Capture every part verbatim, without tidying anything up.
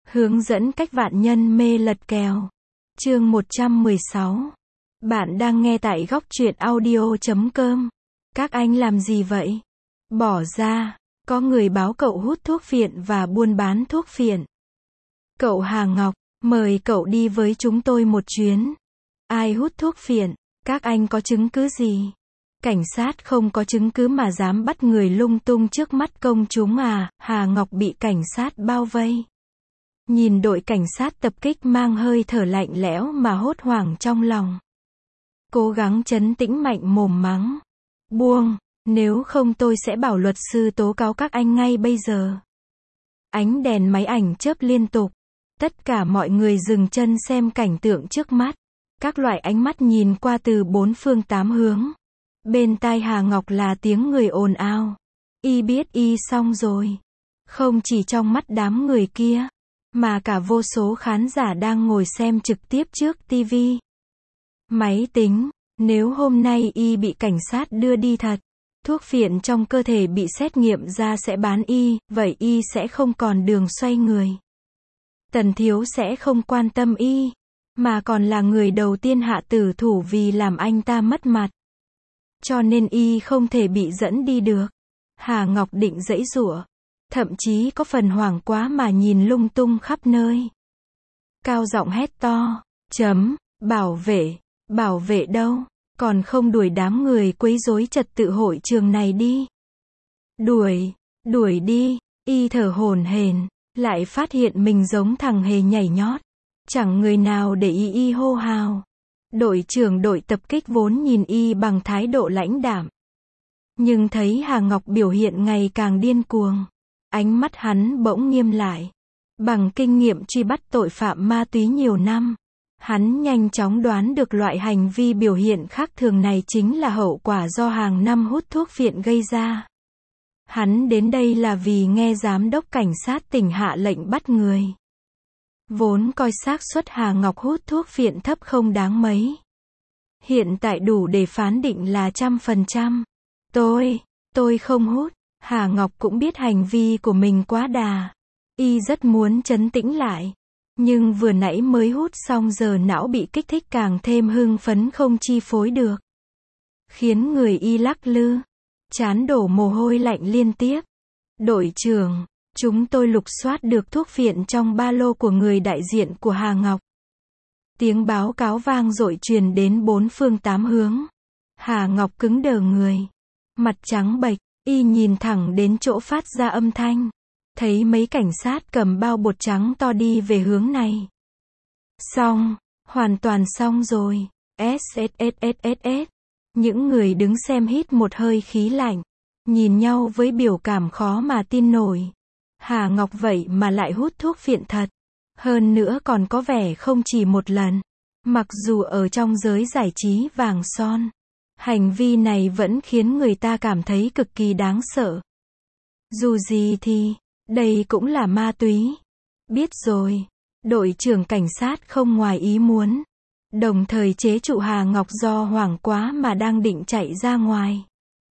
Hướng dẫn cách vạn nhân mê lật kèo. Chương một trăm mười sáu. Bạn đang nghe tại góc truyện audio chấm com. Các anh làm gì vậy? Bỏ ra, có người báo cậu hút thuốc phiện và buôn bán thuốc phiện. Cậu Hà Ngọc, mời cậu đi với chúng tôi một chuyến. Ai hút thuốc phiện? Các anh có chứng cứ gì? Cảnh sát không có chứng cứ mà dám bắt người lung tung trước mắt công chúng à? Hà Ngọc bị cảnh sát bao vây. Nhìn đội cảnh sát tập kích mang hơi thở lạnh lẽo mà hốt hoảng trong lòng. Cố gắng trấn tĩnh mạnh mồm mắng. Buông, nếu không tôi sẽ bảo luật sư tố cáo các anh ngay bây giờ. Ánh đèn máy ảnh chớp liên tục. Tất cả mọi người dừng chân xem cảnh tượng trước mắt. Các loại ánh mắt nhìn qua từ bốn phương tám hướng. Bên tai Hà Ngọc là tiếng người ồn ào. Y biết y xong rồi. Không chỉ trong mắt đám người kia, mà cả vô số khán giả đang ngồi xem trực tiếp trước ti vi. Máy tính, nếu hôm nay y bị cảnh sát đưa đi thật, thuốc phiện trong cơ thể bị xét nghiệm ra sẽ bán y, vậy y sẽ không còn đường xoay người. Tần Thiếu sẽ không quan tâm y, mà còn là người đầu tiên hạ tử thủ vì làm anh ta mất mặt. Cho nên y không thể bị dẫn đi được. Hà Ngọc định giãy giụa, thậm chí có phần hoảng quá mà nhìn lung tung khắp nơi. Cao giọng hét to, chấm, bảo vệ, bảo vệ đâu, còn không đuổi đám người quấy rối trật tự hội trường này đi. Đuổi, đuổi đi, y thở hổn hển, lại phát hiện mình giống thằng hề nhảy nhót. Chẳng người nào để y y hô hào. Đội trưởng đội tập kích vốn nhìn y bằng thái độ lãnh đạm. Nhưng thấy Hà Ngọc biểu hiện ngày càng điên cuồng. Ánh mắt hắn bỗng nghiêm lại. Bằng kinh nghiệm truy bắt tội phạm ma túy nhiều năm, hắn nhanh chóng đoán được loại hành vi biểu hiện khác thường này chính là hậu quả do hàng năm hút thuốc phiện gây ra. Hắn đến đây là vì nghe giám đốc cảnh sát tỉnh hạ lệnh bắt người. Vốn coi xác suất Hà Ngọc hút thuốc phiện thấp không đáng mấy. Hiện tại đủ để phán định là trăm phần trăm. Tôi, tôi không hút. Hà Ngọc cũng biết hành vi của mình quá đà. Y rất muốn trấn tĩnh lại. Nhưng vừa nãy mới hút xong giờ não bị kích thích càng thêm hưng phấn không chi phối được. Khiến người y lắc lư. Trán đổ mồ hôi lạnh liên tiếp. Đội trưởng, chúng tôi lục soát được thuốc phiện trong ba lô của người đại diện của Hà Ngọc. Tiếng báo cáo vang dội truyền đến bốn phương tám hướng. Hà Ngọc cứng đờ người. Mặt trắng bệch, y nhìn thẳng đến chỗ phát ra âm thanh. Thấy mấy cảnh sát cầm bao bột trắng to đi về hướng này. Xong, hoàn toàn xong rồi. ét ét ét ét ét ét. Những người đứng xem hít một hơi khí lạnh. Nhìn nhau với biểu cảm khó mà tin nổi. Hà Ngọc vậy mà lại hút thuốc phiện thật. Hơn nữa còn có vẻ không chỉ một lần. Mặc dù ở trong giới giải trí vàng son, hành vi này vẫn khiến người ta cảm thấy cực kỳ đáng sợ. Dù gì thì, đây cũng là ma túy. Biết rồi, đội trưởng cảnh sát không ngoài ý muốn. Đồng thời chế trụ Hà Ngọc do hoảng quá mà đang định chạy ra ngoài.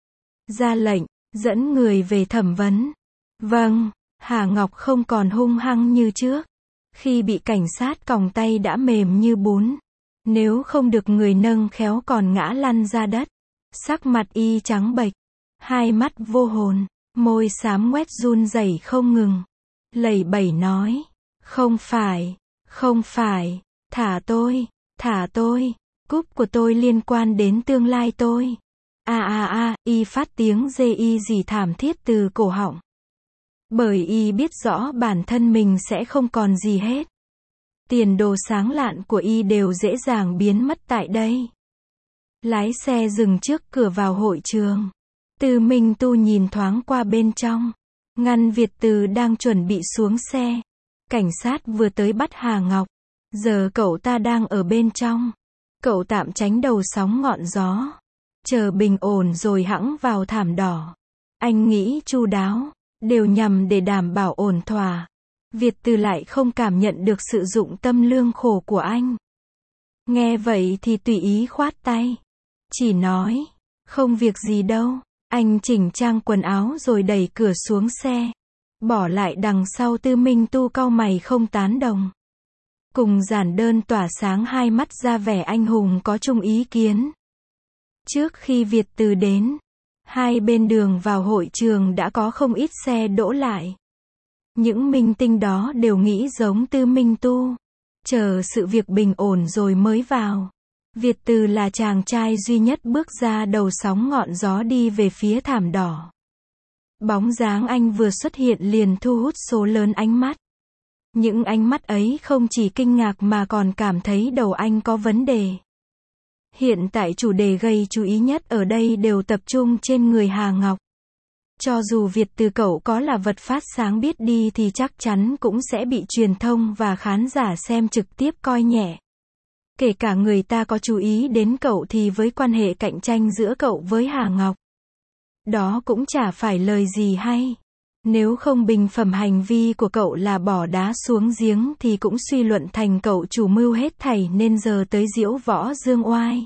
Ra lệnh, dẫn người về thẩm vấn. Vâng, Hà Ngọc không còn hung hăng như trước. Khi bị cảnh sát còng tay đã mềm như bún. Nếu không được người nâng khéo còn ngã lăn ra đất. Sắc mặt y trắng bệch. Hai mắt vô hồn. Môi xám ngoét run rẩy không ngừng. Lẩy bẩy nói. Không phải, không phải, thả tôi, thả tôi. Cúp của tôi liên quan đến tương lai tôi. A a a, y phát tiếng rê y gì thảm thiết từ cổ họng. Bởi y biết rõ bản thân mình sẽ không còn gì hết. Tiền đồ sáng lạn của y đều dễ dàng biến mất tại đây. Lái xe dừng trước cửa vào hội trường. Từ Minh Tu nhìn thoáng qua bên trong. Ngăn Việt Từ đang chuẩn bị xuống xe. Cảnh sát vừa tới bắt Hà Ngọc. Giờ cậu ta đang ở bên trong. Cậu tạm tránh đầu sóng ngọn gió. Chờ bình ổn rồi hẵng vào thảm đỏ. Anh nghĩ chu đáo. Đều nhằm để đảm bảo ổn thỏa. Việt Từ lại không cảm nhận được sự dụng tâm lương khổ của anh. Nghe vậy thì tùy ý khoát tay. Chỉ nói, không việc gì đâu. Anh chỉnh trang quần áo rồi đẩy cửa xuống xe. Bỏ lại đằng sau Tư Minh Tu cau mày không tán đồng. Cùng giản đơn tỏa sáng hai mắt ra vẻ anh hùng có chung ý kiến. Trước khi Việt Từ đến, hai bên đường vào hội trường đã có không ít xe đỗ lại. Những minh tinh đó đều nghĩ giống Tư Minh Tu. Chờ sự việc bình ổn rồi mới vào. Việt Từ là chàng trai duy nhất bước ra đầu sóng ngọn gió đi về phía thảm đỏ. Bóng dáng anh vừa xuất hiện liền thu hút số lớn ánh mắt. Những ánh mắt ấy không chỉ kinh ngạc mà còn cảm thấy đầu anh có vấn đề. Hiện tại chủ đề gây chú ý nhất ở đây đều tập trung trên người Hà Ngọc. Cho dù Việt Từ cậu có là vật phát sáng biết đi thì chắc chắn cũng sẽ bị truyền thông và khán giả xem trực tiếp coi nhẹ. Kể cả người ta có chú ý đến cậu thì với quan hệ cạnh tranh giữa cậu với Hà Ngọc, đó cũng chả phải lời gì hay. Nếu không bình phẩm hành vi của cậu là bỏ đá xuống giếng thì cũng suy luận thành cậu chủ mưu hết thảy nên giờ tới diễu võ dương oai.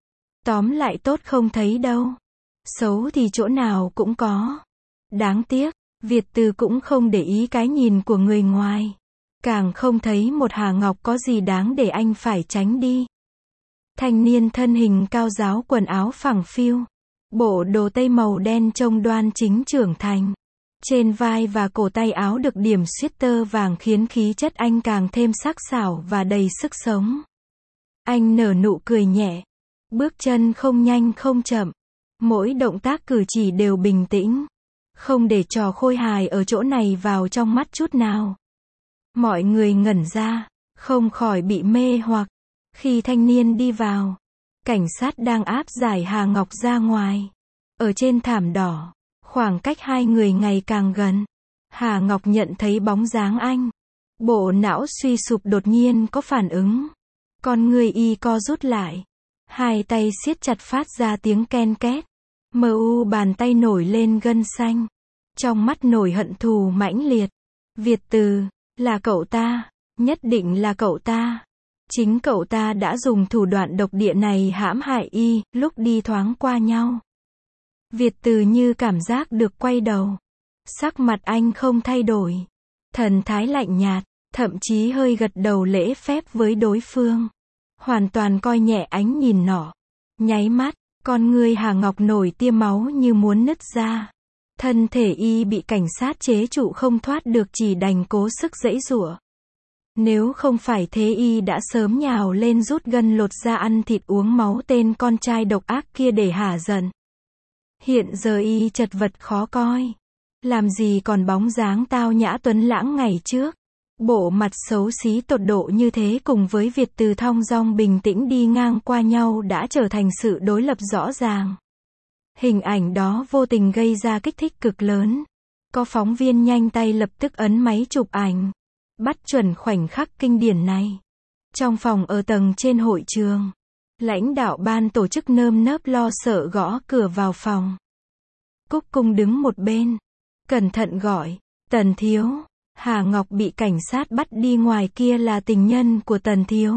Tóm lại tốt không thấy đâu. Xấu thì chỗ nào cũng có. Đáng tiếc, Việt Từ cũng không để ý cái nhìn của người ngoài. Càng không thấy một Hà Ngọc có gì đáng để anh phải tránh đi. Thanh niên thân hình cao ráo quần áo phẳng phiu. Bộ đồ tây màu đen trông đoan chính trưởng thành. Trên vai và cổ tay áo được điểm sweater vàng khiến khí chất anh càng thêm sắc sảo và đầy sức sống. Anh nở nụ cười nhẹ. Bước chân không nhanh không chậm. Mỗi động tác cử chỉ đều bình tĩnh. Không để trò khôi hài ở chỗ này vào trong mắt chút nào. Mọi người ngẩn ra, không khỏi bị mê hoặc. Khi thanh niên đi vào, cảnh sát đang áp giải Hà Ngọc ra ngoài. Ở trên thảm đỏ, khoảng cách hai người ngày càng gần. Hà Ngọc nhận thấy bóng dáng anh. Bộ não suy sụp đột nhiên có phản ứng. Con người y co rút lại. Hai tay siết chặt phát ra tiếng ken két. Mờ u bàn tay nổi lên gân xanh. Trong mắt nổi hận thù mãnh liệt. Việt Từ, là cậu ta, nhất định là cậu ta. Chính cậu ta đã dùng thủ đoạn độc địa này hãm hại y, lúc đi thoáng qua nhau. Việt Từ như cảm giác được quay đầu. Sắc mặt anh không thay đổi. Thần thái lạnh nhạt, thậm chí hơi gật đầu lễ phép với đối phương. Hoàn toàn coi nhẹ ánh nhìn nọ. Nháy mắt, con người Hà Ngọc nổi tia máu như muốn nứt ra. Thân thể y bị cảnh sát chế trụ không thoát được chỉ đành cố sức giãy giụa. Nếu không phải thế y đã sớm nhào lên rút gân lột da ăn thịt uống máu tên con trai độc ác kia để hả giận. Hiện giờ y chật vật khó coi. Làm gì còn bóng dáng tao nhã tuấn lãng ngày trước. Bộ mặt xấu xí tột độ như thế cùng với Việt Từ thong dong bình tĩnh đi ngang qua nhau đã trở thành sự đối lập rõ ràng. Hình ảnh đó vô tình gây ra kích thích cực lớn. Có phóng viên nhanh tay lập tức ấn máy chụp ảnh. Bắt chuẩn khoảnh khắc kinh điển này. Trong phòng ở tầng trên hội trường, lãnh đạo ban tổ chức nơm nớp lo sợ gõ cửa vào phòng. Cúc Cung đứng một bên, cẩn thận gọi, Tần Thiếu. Hà Ngọc bị cảnh sát bắt đi ngoài kia là tình nhân của Tần Thiếu.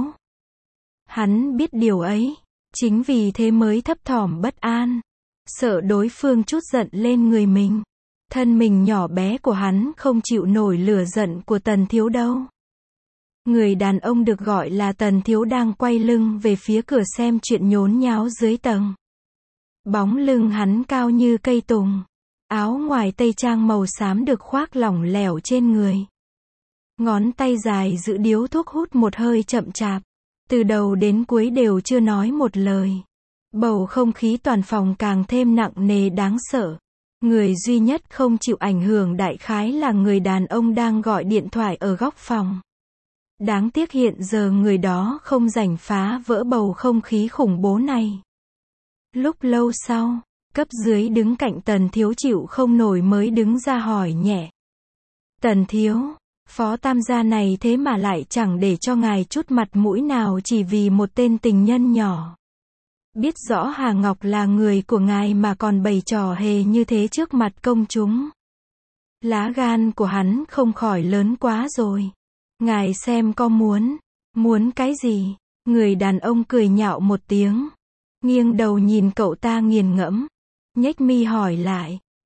Hắn biết điều ấy, chính vì thế mới thấp thỏm bất an. Sợ đối phương trút giận lên người mình. Thân mình nhỏ bé của hắn không chịu nổi lửa giận của Tần Thiếu đâu. Người đàn ông được gọi là Tần Thiếu đang quay lưng về phía cửa xem chuyện nhốn nháo dưới tầng. Bóng lưng hắn cao như cây tùng. Áo ngoài tây trang màu xám được khoác lỏng lẻo trên người. Ngón tay dài giữ điếu thuốc hút một hơi chậm chạp. Từ đầu đến cuối đều chưa nói một lời. Bầu không khí toàn phòng càng thêm nặng nề đáng sợ. Người duy nhất không chịu ảnh hưởng đại khái là người đàn ông đang gọi điện thoại ở góc phòng. Đáng tiếc hiện giờ người đó không rảnh phá vỡ bầu không khí khủng bố này. Lúc lâu sau, cấp dưới đứng cạnh Tần Thiếu chịu không nổi mới đứng ra hỏi nhẹ. Tần Thiếu, phó tam gia này thế mà lại chẳng để cho ngài chút mặt mũi nào chỉ vì một tên tình nhân nhỏ. Biết rõ Hà Ngọc là người của ngài mà còn bày trò hề như thế trước mặt công chúng. Lá gan của hắn không khỏi lớn quá rồi. Ngài xem có muốn, muốn cái gì? Người đàn ông cười nhạo một tiếng. Nghiêng đầu nhìn cậu ta nghiền ngẫm. Nhếch mi hỏi lại.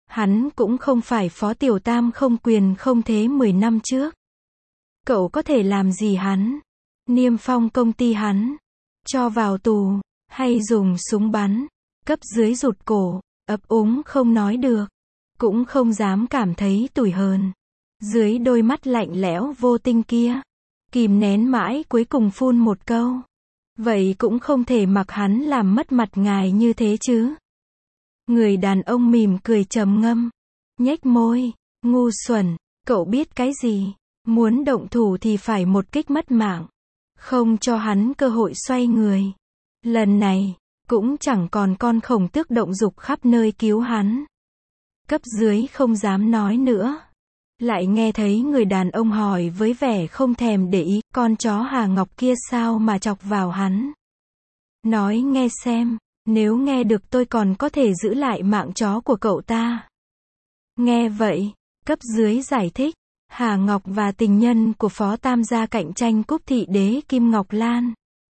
Hắn cũng không phải Phó Tiểu Tam không quyền không thế mười năm trước. Cậu có thể làm gì hắn? Niêm phong công ty hắn? Cho vào tù? Hay dùng súng bắn? Cấp dưới rụt cổ, ấp úng không nói được. Cũng không dám cảm thấy tủi hờn. Dưới đôi mắt lạnh lẽo vô tinh kia, kìm nén mãi cuối cùng phun một câu. Vậy cũng không thể mặc hắn làm mất mặt ngài như thế chứ. Người đàn ông mỉm cười trầm ngâm, nhếch môi, ngu xuẩn, cậu biết cái gì? Muốn động thủ thì phải một kích mất mạng. Không cho hắn cơ hội xoay người. Lần này, cũng chẳng còn con khổng tước động dục khắp nơi cứu hắn. Cấp dưới không dám nói nữa. Lại nghe thấy người đàn ông hỏi với vẻ không thèm để ý, con chó Hà Ngọc kia sao mà chọc vào hắn. Nói nghe xem, nếu nghe được tôi còn có thể giữ lại mạng chó của cậu ta. Nghe vậy, cấp dưới giải thích, Hà Ngọc và tình nhân của Phó Tam gia cạnh tranh cúp thị đế Kim Ngọc Lan.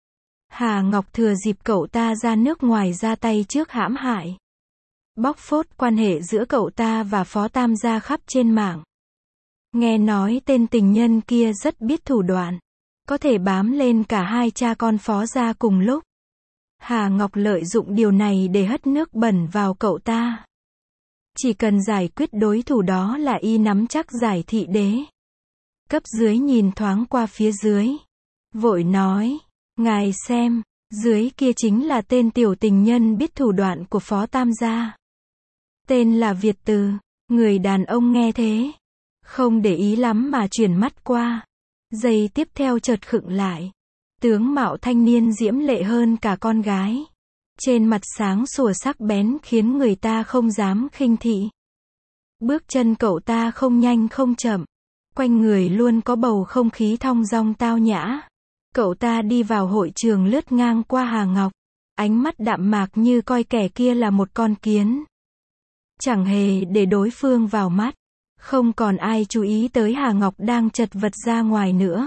Hà Ngọc thừa dịp cậu ta ra nước ngoài ra tay trước hãm hại. Bóc phốt quan hệ giữa cậu ta và Phó Tam gia khắp trên mạng. Nghe nói tên tình nhân kia rất biết thủ đoạn. Có thể bám lên cả hai cha con Phó gia cùng lúc. Hà Ngọc lợi dụng điều này để hất nước bẩn vào cậu ta. Chỉ cần giải quyết đối thủ đó là y nắm chắc giải thị đế. Cấp dưới nhìn thoáng qua phía dưới. Vội nói, ngài xem, dưới kia chính là tên tiểu tình nhân biết thủ đoạn của Phó Tam gia. Tên là Việt Từ. Người đàn ông nghe thế, không để ý lắm mà chuyển mắt qua. Giây tiếp theo chợt khựng lại. Tướng mạo thanh niên diễm lệ hơn cả con gái. Trên mặt sáng sủa sắc bén khiến người ta không dám khinh thị. Bước chân cậu ta không nhanh không chậm. Quanh người luôn có bầu không khí thong dong tao nhã. Cậu ta đi vào hội trường lướt ngang qua Hà Ngọc. Ánh mắt đạm mạc như coi kẻ kia là một con kiến. Chẳng hề để đối phương vào mắt. Không còn ai chú ý tới Hà Ngọc đang chật vật ra ngoài nữa.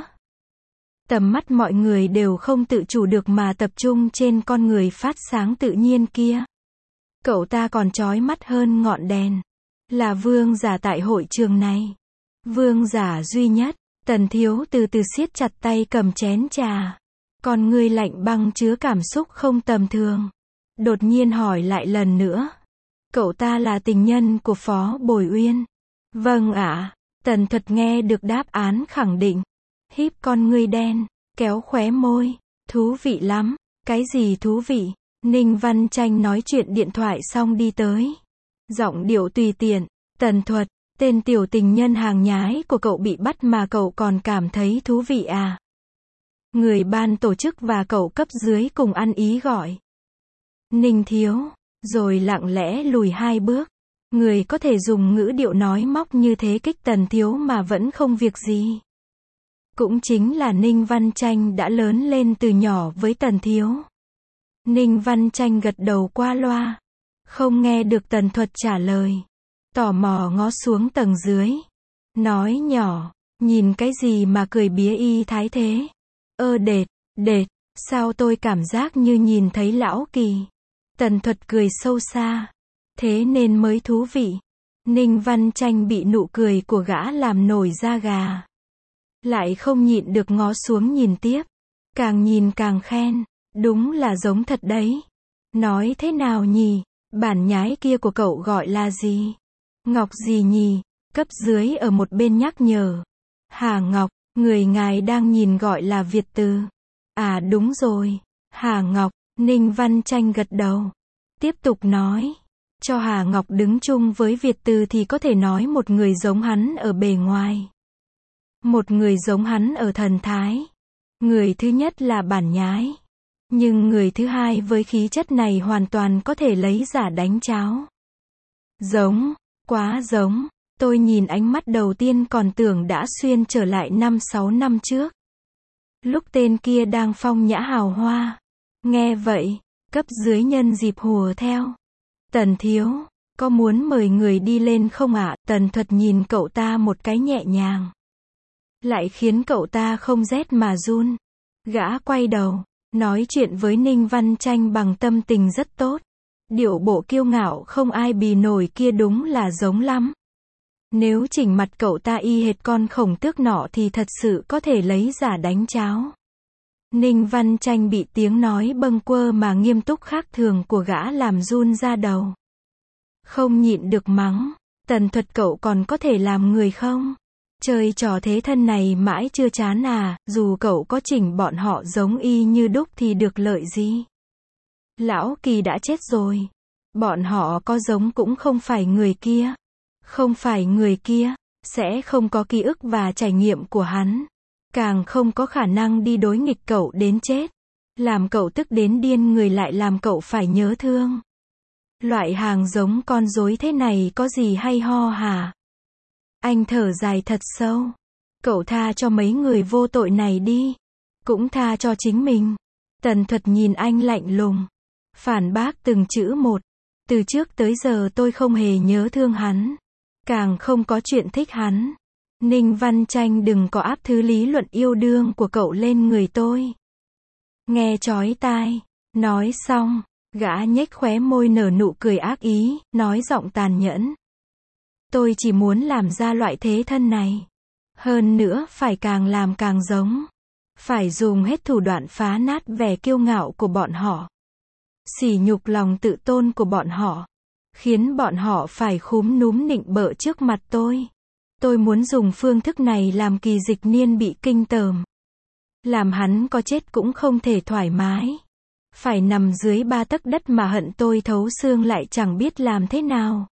Tầm mắt mọi người đều không tự chủ được mà tập trung trên con người phát sáng tự nhiên kia. Cậu ta còn chói mắt hơn ngọn đèn. Là vương giả tại hội trường này. Vương giả duy nhất. Tần Thiếu từ từ siết chặt tay cầm chén trà. Con ngươi lạnh băng chứa cảm xúc không tầm thường. Đột nhiên hỏi lại lần nữa. Cậu ta là tình nhân của Phó Bồi Uyên. Vâng ạ. Tần Thuật nghe được đáp án khẳng định. Híp con ngươi đen, kéo khóe môi. Thú vị lắm. Cái gì thú vị? Ninh Văn Tranh nói chuyện điện thoại xong đi tới. Giọng điệu tùy tiện. Tần Thuật, tên tiểu tình nhân hàng nhái của cậu bị bắt mà cậu còn cảm thấy thú vị à? Người ban tổ chức và cậu cấp dưới cùng ăn ý gọi. Ninh Thiếu, rồi lặng lẽ lùi hai bước. Người có thể dùng ngữ điệu nói móc như thế kích Tần Thiếu mà vẫn không việc gì. Cũng chính là Ninh Văn Tranh đã lớn lên từ nhỏ với Tần Thiếu. Ninh Văn Tranh gật đầu qua loa. Không nghe được Tần Thuật trả lời. Tò mò ngó xuống tầng dưới. Nói nhỏ, nhìn cái gì mà cười bía y thái thế? Ơ đệt, đệt, sao tôi cảm giác như nhìn thấy lão Kỳ. Tần Thuật cười sâu xa. Thế nên mới thú vị. Ninh Văn Tranh bị nụ cười của gã làm nổi da gà. Lại không nhịn được ngó xuống nhìn tiếp. Càng nhìn càng khen. Đúng là giống thật đấy. Nói thế nào nhỉ? Bản nhái kia của cậu gọi là gì? Ngọc gì nhỉ? Cấp dưới ở một bên nhắc nhở. Hà Ngọc, người ngài đang nhìn gọi là Việt Từ. À đúng rồi. Hà Ngọc, Ninh Văn Tranh gật đầu. Tiếp tục nói. Cho Hà Ngọc đứng chung với Việt Từ thì có thể nói một người giống hắn ở bề ngoài. Một người giống hắn ở thần thái. Người thứ nhất là bản nhái. Nhưng người thứ hai với khí chất này hoàn toàn có thể lấy giả đánh cháo. Giống, quá giống. Tôi nhìn ánh mắt đầu tiên còn tưởng đã xuyên trở lại năm sáu năm trước. Lúc tên kia đang phong nhã hào hoa. Nghe vậy, cấp dưới nhân dịp hùa theo. Tần Thiếu, có muốn mời người đi lên không ạ? Tần Thuật nhìn cậu ta một cái nhẹ nhàng. Lại khiến cậu ta không rét mà run. Gã quay đầu, nói chuyện với Ninh Văn Tranh bằng tâm tình rất tốt. Điệu bộ kiêu ngạo không ai bì nổi kia đúng là giống lắm. Nếu chỉnh mặt cậu ta y hệt con khổng tước nọ thì thật sự có thể lấy giả đánh cháo. Ninh Văn Tranh bị tiếng nói bâng quơ mà nghiêm túc khác thường của gã làm run ra đầu. Không nhịn được mắng, Tần Thuật cậu còn có thể làm người không? Chơi trò thế thân này mãi chưa chán à, dù cậu có chỉnh bọn họ giống y như đúc thì được lợi gì? Lão Kỳ đã chết rồi. Bọn họ có giống cũng không phải người kia. Không phải người kia, sẽ không có ký ức và trải nghiệm của hắn. Càng không có khả năng đi đối nghịch cậu đến chết. Làm cậu tức đến điên người lại làm cậu phải nhớ thương. Loại hàng giống con rối thế này có gì hay ho hả? Anh thở dài thật sâu. Cậu tha cho mấy người vô tội này đi. Cũng tha cho chính mình. Tần Thuật nhìn anh lạnh lùng. Phản bác từng chữ một. Từ trước tới giờ tôi không hề nhớ thương hắn. Càng không có chuyện thích hắn. Ninh Văn Tranh đừng có áp thứ lý luận yêu đương của cậu lên người tôi. Nghe chói tai. Nói xong, gã nhếch khóe môi nở nụ cười ác ý, nói giọng tàn nhẫn. Tôi chỉ muốn làm ra loại thế thân này. Hơn nữa phải càng làm càng giống. Phải dùng hết thủ đoạn phá nát vẻ kiêu ngạo của bọn họ. Sỉ nhục lòng tự tôn của bọn họ. Khiến bọn họ phải khúm núm nịnh bợ trước mặt tôi. Tôi muốn dùng phương thức này làm Kỳ Dịch Niên bị kinh tởm. Làm hắn có chết cũng không thể thoải mái. Phải nằm dưới ba tấc đất mà hận tôi thấu xương lại chẳng biết làm thế nào.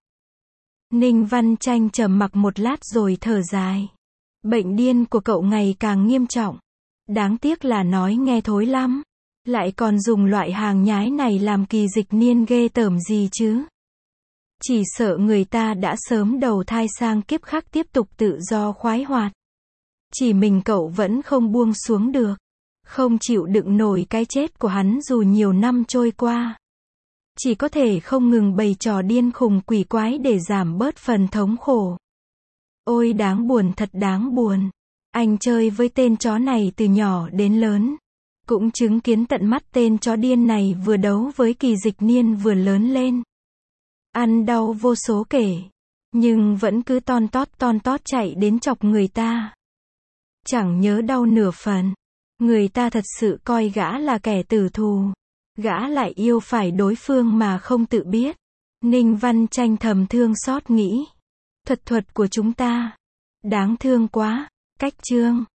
Ninh Văn Tranh trầm mặc một lát rồi thở dài. Bệnh điên của cậu ngày càng nghiêm trọng. Đáng tiếc là nói nghe thối lắm. Lại còn dùng loại hàng nhái này làm Kỳ Dịch Niên ghê tởm gì chứ. Chỉ sợ người ta đã sớm đầu thai sang kiếp khác tiếp tục tự do khoái hoạt. Chỉ mình cậu vẫn không buông xuống được. Không chịu đựng nổi cái chết của hắn dù nhiều năm trôi qua. Chỉ có thể không ngừng bày trò điên khùng quỷ quái để giảm bớt phần thống khổ. Ôi đáng buồn, thật đáng buồn. Anh chơi với tên chó này từ nhỏ đến lớn. Cũng chứng kiến tận mắt tên chó điên này vừa đấu với Kỳ Dịch Niên vừa lớn lên. Ăn đau vô số kể. Nhưng vẫn cứ ton tót ton tót chạy đến chọc người ta. Chẳng nhớ đau nửa phần. Người ta thật sự coi gã là kẻ tử thù. Gã lại yêu phải đối phương mà không tự biết. Ninh Văn Tranh thầm thương xót nghĩ. Thuật thuật của chúng ta. Đáng thương quá. Cách chương.